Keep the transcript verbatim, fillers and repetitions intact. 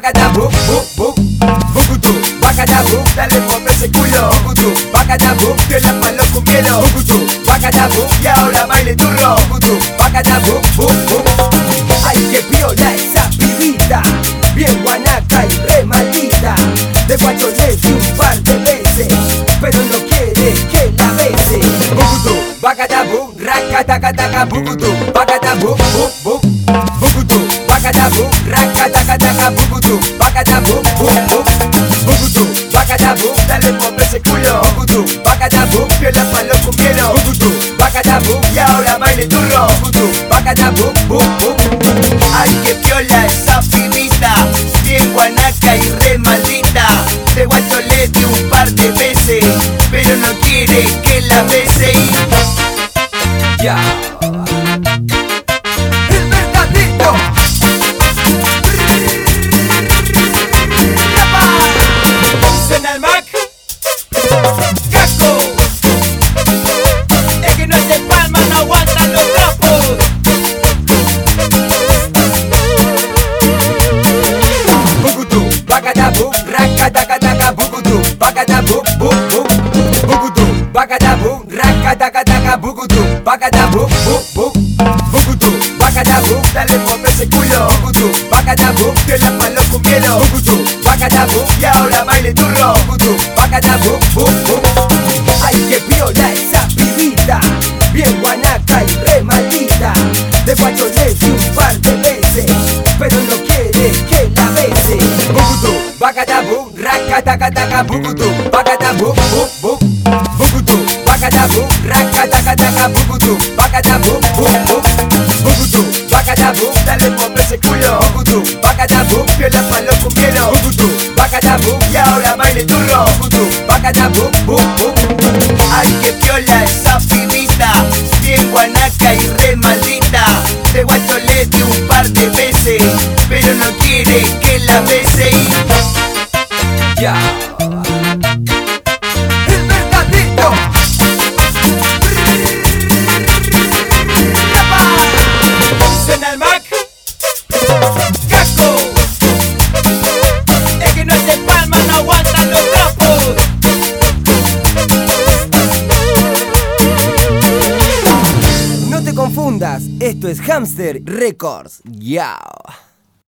bacata, bum, bum, bum, bucutú, bacata, bum, dale mueve ese culo, bucutú, bacata, bum, que la palo cumbiero, bucutú, bacata, bum, y ahora baile turro, bucutú, bacata, bum, bum, bum. Ay, que piola esa pibita, bien guanaca y re maldita. De guacho le di un par de veces, pero no quiere que la bese. Bucutú, bacata, bum, racatacataca, bucutú, bacata, bum, bum, bum, bucutú, bacata, bum, racatacataca, bucutú, bacata, bum, bum, bum, bucutú, bacata, bum, dale mueve ese culo, bucutú, bacata, bum, que la palo cumbiero, bucutú, bacata, bum, y ahora baile turro, bucutú, bacata, bum, bum, bum. Ay, que piola esa pibita, bien guanaca y re maldita. De guacho le di un par de veces, pero no quiere que la bese y... Ya. El mercadito. Suena el Mac. Caco. Es que no es de Palma, no aguantan los trapos. Bucutú, bacata, bum, racatacataca, bucutú, bacata, bum, bum, bum, bucutú, bacata, bum, racatacataca, bucutú, bacata, bum, bum, bum, bucutú, bacata, bum, dale mueve ese culo, bucutú, bacata, bum, que la palo cumbiero, bucutú, bacata, bum, y ahora baile turro, bucutú, bacata, bum, bum, bum. Ay, que piola esa pibita, bien guanaca y re maldita. De guacho le di un par de veces, pero no quiere que la bese. Bucutú, bacata, bum, racatacataca, bucutú, bacata, bum, bum, bum, bucutú, bacata, bum, racatacataca, bucutú, bacata, bum, bum, bum, bucutú, bacata, bum, dale mueve ese culo, bucutú, bacata, bum, que la palo cumbiero, bucutú, bacata, bum, y ahora baile turro, bucutú, bacata, bum, bum, bum. Ay, que piola esa pibita, bien guanaca y re maldita. De guacho le di un par de veces, pero no quiere que la bese y... Ya. El mercadito. Suena el Mac. Caco. Es que no es de Palma, no aguantan los trapos. No te confundas, esto es Hamster Records. Yao.